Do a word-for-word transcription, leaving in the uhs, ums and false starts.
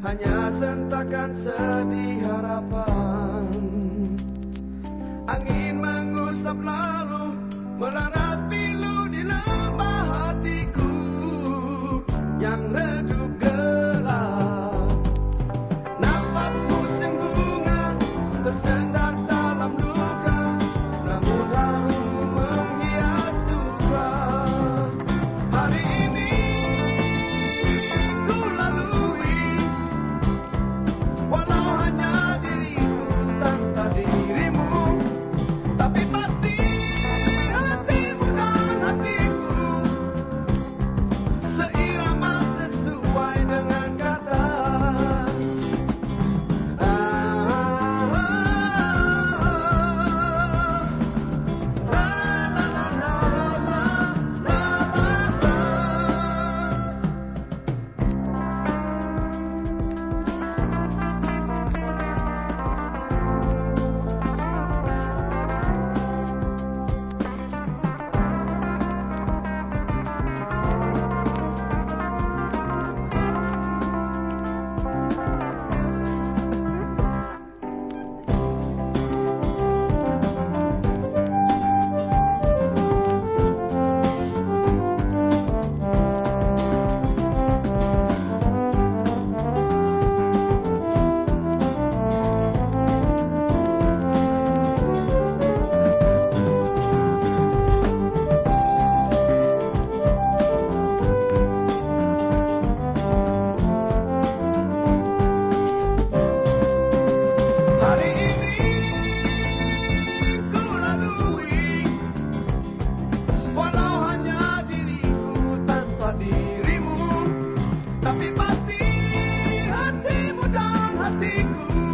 hanya sentakan sedih harapan. Angin mengusap lalu melaras pilu di lembah hatiku yang redup gelap. Nafas musim bunga tersendat dalam duka, namun haru menghias duka. Hari ini ku lalui, walau hanya diriku tanpa dirimu, tapi pasti hatimu dan hatiku seirama sesuai dengan kata. Ah, ah, ah, la, la, la, la, la, la, la, la. Hari ini ku lalui, walau hanya diriku tanpa dirimu, tapi pasti hatimu dan hatiku